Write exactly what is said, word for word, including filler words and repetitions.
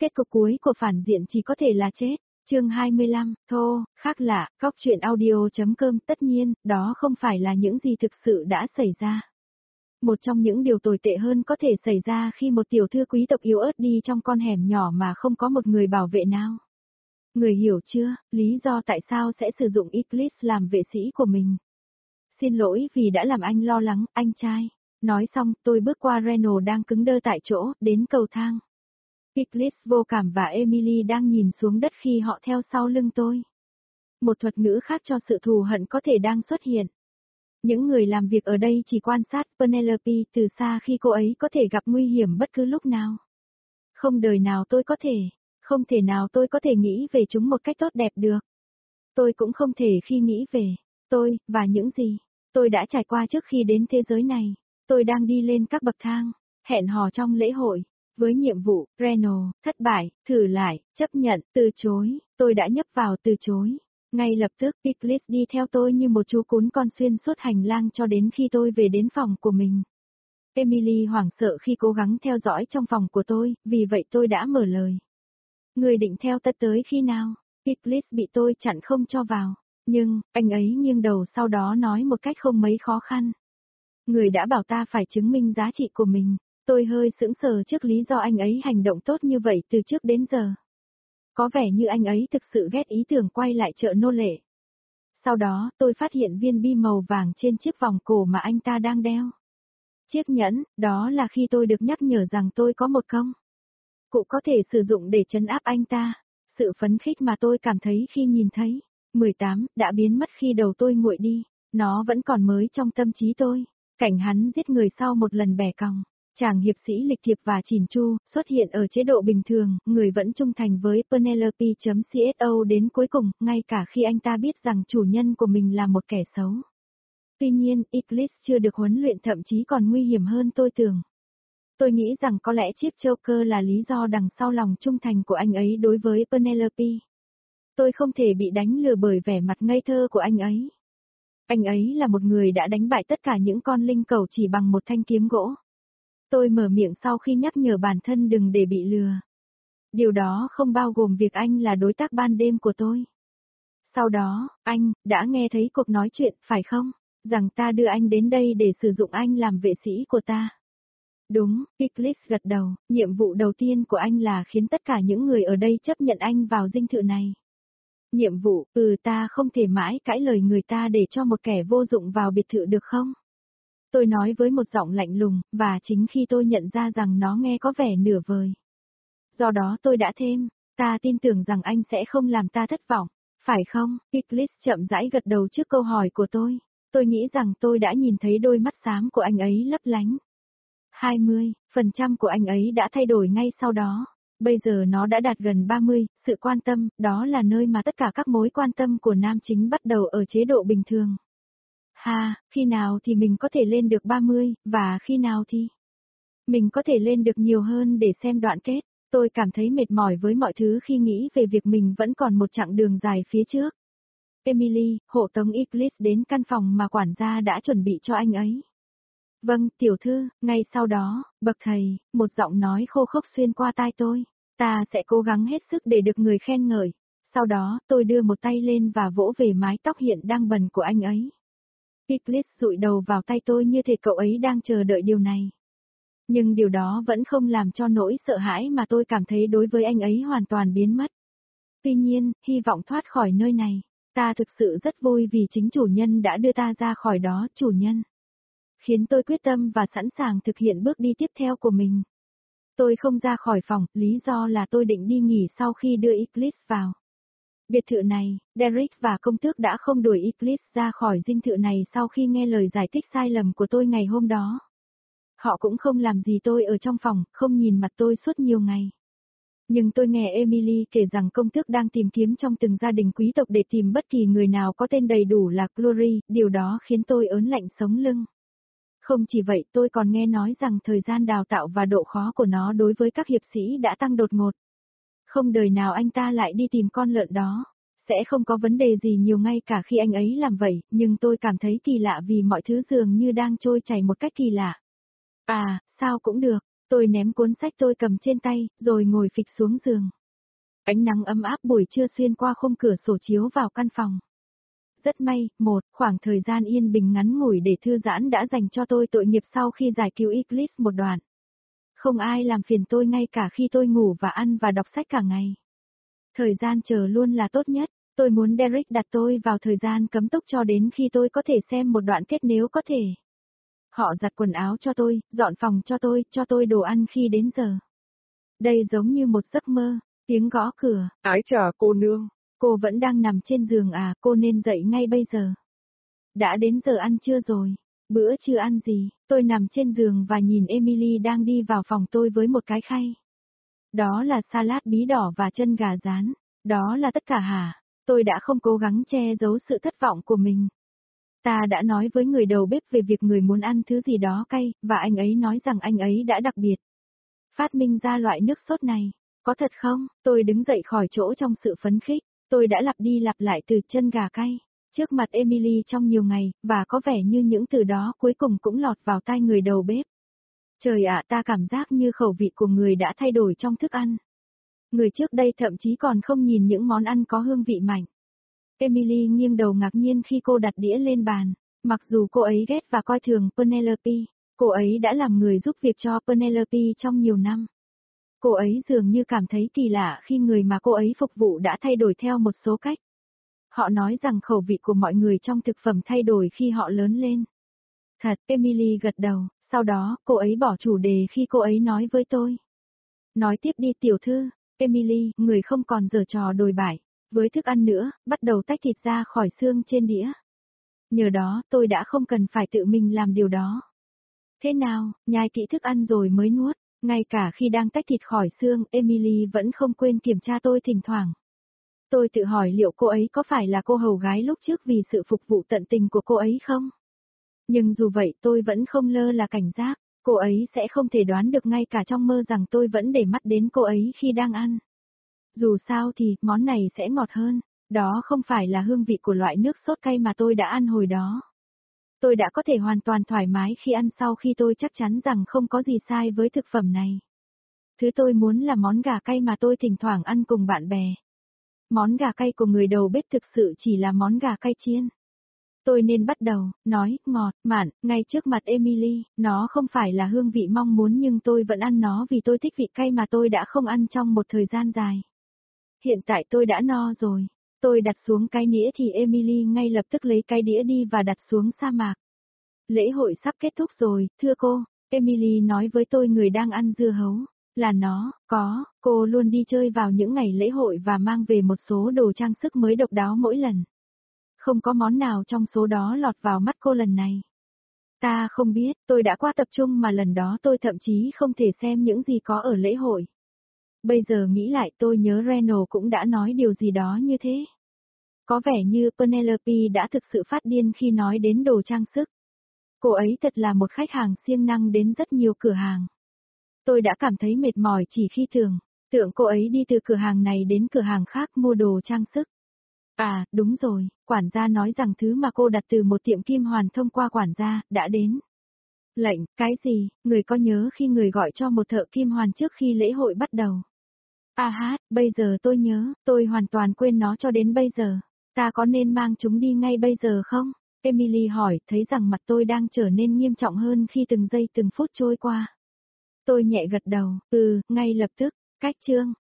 kết cục cuối của phản diện chỉ có thể là chết. Chương hai mươi lăm, thô, khác lạ, góc truyện audio.com. Tất nhiên, đó không phải là những gì thực sự đã xảy ra. Một trong những điều tồi tệ hơn có thể xảy ra khi một tiểu thư quý tộc yếu ớt đi trong con hẻm nhỏ mà không có một người bảo vệ nào. Người hiểu chưa, lý do tại sao sẽ sử dụng Eclipse làm vệ sĩ của mình. Xin lỗi vì đã làm anh lo lắng, anh trai. Nói xong, tôi bước qua Renault đang cứng đơ tại chỗ, đến cầu thang. Eclipse vô cảm và Emily đang nhìn xuống đất khi họ theo sau lưng tôi. Một thuật ngữ khác cho sự thù hận có thể đang xuất hiện. Những người làm việc ở đây chỉ quan sát Penelope từ xa khi cô ấy có thể gặp nguy hiểm bất cứ lúc nào. Không đời nào tôi có thể, không thể nào tôi có thể nghĩ về chúng một cách tốt đẹp được. Tôi cũng không thể khi nghĩ về tôi, và những gì tôi đã trải qua trước khi đến thế giới này. Tôi đang đi lên các bậc thang, hẹn hò trong lễ hội. Với nhiệm vụ, Renault, thất bại, thử lại, chấp nhận, từ chối, tôi đã nhấp vào từ chối. Ngay lập tức, Eclipse đi theo tôi như một chú cún con xuyên suốt hành lang cho đến khi tôi về đến phòng của mình. Emily hoảng sợ khi cố gắng theo dõi trong phòng của tôi, vì vậy tôi đã mở lời. Người định theo ta tới khi nào? Eclipse bị tôi chặn không cho vào. Nhưng, anh ấy nghiêng đầu sau đó nói một cách không mấy khó khăn. Người đã bảo ta phải chứng minh giá trị của mình. Tôi hơi sững sờ trước lý do anh ấy hành động tốt như vậy từ trước đến giờ. Có vẻ như anh ấy thực sự ghét ý tưởng quay lại chợ nô lệ. Sau đó, tôi phát hiện viên bi màu vàng trên chiếc vòng cổ mà anh ta đang đeo. Chiếc nhẫn, đó là khi tôi được nhắc nhở rằng tôi có một công cụ có thể sử dụng để trấn áp anh ta. Sự phấn khích mà tôi cảm thấy khi nhìn thấy mười tám đã biến mất khi đầu tôi nguội đi. Nó vẫn còn mới trong tâm trí tôi. Cảnh hắn giết người sau một lần bẻ còng. Chàng hiệp sĩ lịch thiệp và chỉn chu, xuất hiện ở chế độ bình thường, người vẫn trung thành với Penelope.cso đến cuối cùng, ngay cả khi anh ta biết rằng chủ nhân của mình là một kẻ xấu. Tuy nhiên, Eclipse chưa được huấn luyện thậm chí còn nguy hiểm hơn tôi tưởng. Tôi nghĩ rằng có lẽ chiếc choker là lý do đằng sau lòng trung thành của anh ấy đối với Penelope. Tôi không thể bị đánh lừa bởi vẻ mặt ngây thơ của anh ấy. Anh ấy là một người đã đánh bại tất cả những con linh cẩu chỉ bằng một thanh kiếm gỗ. Tôi mở miệng sau khi nhắc nhở bản thân đừng để bị lừa. Điều đó không bao gồm việc anh là đối tác ban đêm của tôi. Sau đó, anh đã nghe thấy cuộc nói chuyện, phải không? Rằng ta đưa anh đến đây để sử dụng anh làm vệ sĩ của ta. Đúng, Eclipse gật đầu, nhiệm vụ đầu tiên của anh là khiến tất cả những người ở đây chấp nhận anh vào dinh thự này. Nhiệm vụ, ừ ta không thể mãi cãi lời người ta để cho một kẻ vô dụng vào biệt thự được không? Tôi nói với một giọng lạnh lùng, và chính khi tôi nhận ra rằng nó nghe có vẻ nửa vời. Do đó tôi đã thêm, ta tin tưởng rằng anh sẽ không làm ta thất vọng, phải không? Eclipse chậm rãi gật đầu trước câu hỏi của tôi. Tôi nghĩ rằng tôi đã nhìn thấy đôi mắt xám của anh ấy lấp lánh. hai mươi phần trăm của anh ấy đã thay đổi ngay sau đó. Bây giờ nó đã đạt gần ba mươi, sự quan tâm, đó là nơi mà tất cả các mối quan tâm của nam chính bắt đầu ở chế độ bình thường. Ha, khi nào thì mình có thể lên được ba mươi, và khi nào thì mình có thể lên được nhiều hơn để xem đoạn kết. Tôi cảm thấy mệt mỏi với mọi thứ khi nghĩ về việc mình vẫn còn một chặng đường dài phía trước. Emily, hộ tống Eclipse đến căn phòng mà quản gia đã chuẩn bị cho anh ấy. Vâng, tiểu thư, ngay sau đó, bậc thầy, một giọng nói khô khốc xuyên qua tai tôi. Ta sẽ cố gắng hết sức để được người khen ngợi. Sau đó, tôi đưa một tay lên và vỗ về mái tóc hiện đang bần của anh ấy. Eclipse dụi đầu vào tay tôi như thể cậu ấy đang chờ đợi điều này. Nhưng điều đó vẫn không làm cho nỗi sợ hãi mà tôi cảm thấy đối với anh ấy hoàn toàn biến mất. Tuy nhiên, hy vọng thoát khỏi nơi này. Ta thực sự rất vui vì chính chủ nhân đã đưa ta ra khỏi đó, chủ nhân. Khiến tôi quyết tâm và sẵn sàng thực hiện bước đi tiếp theo của mình. Tôi không ra khỏi phòng, lý do là tôi định đi nghỉ sau khi đưa Eclipse vào. Biệt thự này, Derek và công tước đã không đuổi Eclipse ra khỏi dinh thự này sau khi nghe lời giải thích sai lầm của tôi ngày hôm đó. Họ cũng không làm gì tôi ở trong phòng, không nhìn mặt tôi suốt nhiều ngày. Nhưng tôi nghe Emily kể rằng công tước đang tìm kiếm trong từng gia đình quý tộc để tìm bất kỳ người nào có tên đầy đủ là Glory, điều đó khiến tôi ớn lạnh sống lưng. Không chỉ vậy, tôi còn nghe nói rằng thời gian đào tạo và độ khó của nó đối với các hiệp sĩ đã tăng đột ngột. Không đời nào anh ta lại đi tìm con lợn đó. Sẽ không có vấn đề gì nhiều ngay cả khi anh ấy làm vậy, nhưng tôi cảm thấy kỳ lạ vì mọi thứ dường như đang trôi chảy một cách kỳ lạ. À, sao cũng được, Tôi ném cuốn sách tôi cầm trên tay, rồi ngồi phịch xuống giường. Ánh nắng ấm áp buổi trưa xuyên qua khung cửa sổ chiếu vào căn phòng. Rất may, một, khoảng thời gian yên bình ngắn ngủi để thư giãn đã dành cho tôi tội nghiệp sau khi giải cứu Eclipse một đoạn. Không ai làm phiền tôi ngay cả khi tôi ngủ và ăn và đọc sách cả ngày. Thời gian chờ luôn là tốt nhất, tôi muốn Derek đặt tôi vào thời gian cấm túc cho đến khi tôi có thể xem một đoạn kết nếu có thể. Họ giặt quần áo cho tôi, dọn phòng cho tôi, cho tôi đồ ăn khi đến giờ. Đây giống như một giấc mơ, tiếng gõ cửa. Ái chà cô nương. Cô vẫn đang nằm trên giường à, cô nên dậy ngay bây giờ. Đã đến giờ ăn trưa rồi. Bữa trưa ăn gì? Tôi nằm trên giường và nhìn Emily đang đi vào phòng tôi với một cái khay. Đó là salad bí đỏ và chân gà rán. Đó là tất cả hả? Tôi đã không cố gắng che giấu sự thất vọng của mình. Ta đã nói với người đầu bếp về việc người muốn ăn thứ gì đó cay, và anh ấy nói rằng anh ấy đã đặc biệt phát minh ra loại nước sốt này. Có thật không? Tôi đứng dậy khỏi chỗ trong sự phấn khích. Tôi đã lặp đi lặp lại từ chân gà cay trước mặt Emily trong nhiều ngày, và có vẻ như những từ đó cuối cùng cũng lọt vào tai người đầu bếp. Trời ạ, ta cảm giác như khẩu vị của người đã thay đổi trong thức ăn. Người trước đây thậm chí còn không nhìn những món ăn có hương vị mạnh. Emily nghiêng đầu ngạc nhiên khi cô đặt đĩa lên bàn. Mặc dù cô ấy ghét và coi thường Penelope, cô ấy đã làm người giúp việc cho Penelope trong nhiều năm. Cô ấy dường như cảm thấy kỳ lạ khi người mà cô ấy phục vụ đã thay đổi theo một số cách. Họ nói rằng khẩu vị của mọi người trong thực phẩm thay đổi khi họ lớn lên. Thật, Emily gật đầu, sau đó cô ấy bỏ chủ đề khi cô ấy nói với tôi. Nói tiếp đi tiểu thư, Emily, người không còn giở trò đồi bại với thức ăn nữa, bắt đầu tách thịt ra khỏi xương trên đĩa. Nhờ đó, tôi đã không cần phải tự mình làm điều đó. Thế nào, nhai kỹ thức ăn rồi mới nuốt. Ngay cả khi đang tách thịt khỏi xương, Emily vẫn không quên kiểm tra tôi thỉnh thoảng. Tôi tự hỏi liệu cô ấy có phải là cô hầu gái lúc trước vì sự phục vụ tận tình của cô ấy không? Nhưng dù vậy tôi vẫn không lơ là cảnh giác, cô ấy sẽ không thể đoán được ngay cả trong mơ rằng tôi vẫn để mắt đến cô ấy khi đang ăn. Dù sao thì, món này sẽ ngọt hơn, đó không phải là hương vị của loại nước sốt cay mà tôi đã ăn hồi đó. Tôi đã có thể hoàn toàn thoải mái khi ăn sau khi tôi chắc chắn rằng không có gì sai với thực phẩm này. Thứ tôi muốn là món gà cay mà tôi thỉnh thoảng ăn cùng bạn bè. Món gà cay của người đầu bếp thực sự chỉ là món gà cay chiên. Tôi nên bắt đầu, nói, ngọt, mặn, ngay trước mặt Emily, nó không phải là hương vị mong muốn nhưng tôi vẫn ăn nó vì tôi thích vị cay mà tôi đã không ăn trong một thời gian dài. Hiện tại tôi đã no rồi. Tôi đặt xuống cái nĩa thì Emily ngay lập tức lấy cái đĩa đi và đặt xuống sa mạc. Lễ hội sắp kết thúc rồi, thưa cô, Emily nói với tôi người đang ăn dưa hấu. Là nó, có, cô luôn đi chơi vào những ngày lễ hội và mang về một số đồ trang sức mới độc đáo mỗi lần. Không có món nào trong số đó lọt vào mắt cô lần này. Ta không biết, tôi đã quá tập trung mà lần đó tôi thậm chí không thể xem những gì có ở lễ hội. Bây giờ nghĩ lại tôi nhớ Reno cũng đã nói điều gì đó như thế. Có vẻ như Penelope đã thực sự phát điên khi nói đến đồ trang sức. Cô ấy thật là một khách hàng siêng năng đến rất nhiều cửa hàng. Tôi đã cảm thấy mệt mỏi chỉ khi tưởng, tưởng cô ấy đi từ cửa hàng này đến cửa hàng khác mua đồ trang sức. À, đúng rồi, quản gia nói rằng thứ mà cô đặt từ một tiệm kim hoàn thông qua quản gia, đã đến. Lệnh, cái gì, người có nhớ khi người gọi cho một thợ kim hoàn trước khi lễ hội bắt đầu? À hát, bây giờ tôi nhớ, tôi hoàn toàn quên nó cho đến bây giờ. Ta có nên mang chúng đi ngay bây giờ không? Emily hỏi, thấy rằng mặt tôi đang trở nên nghiêm trọng hơn khi từng giây từng phút trôi qua. Tôi nhẹ gật đầu, ừ, ngay lập tức, cách chương.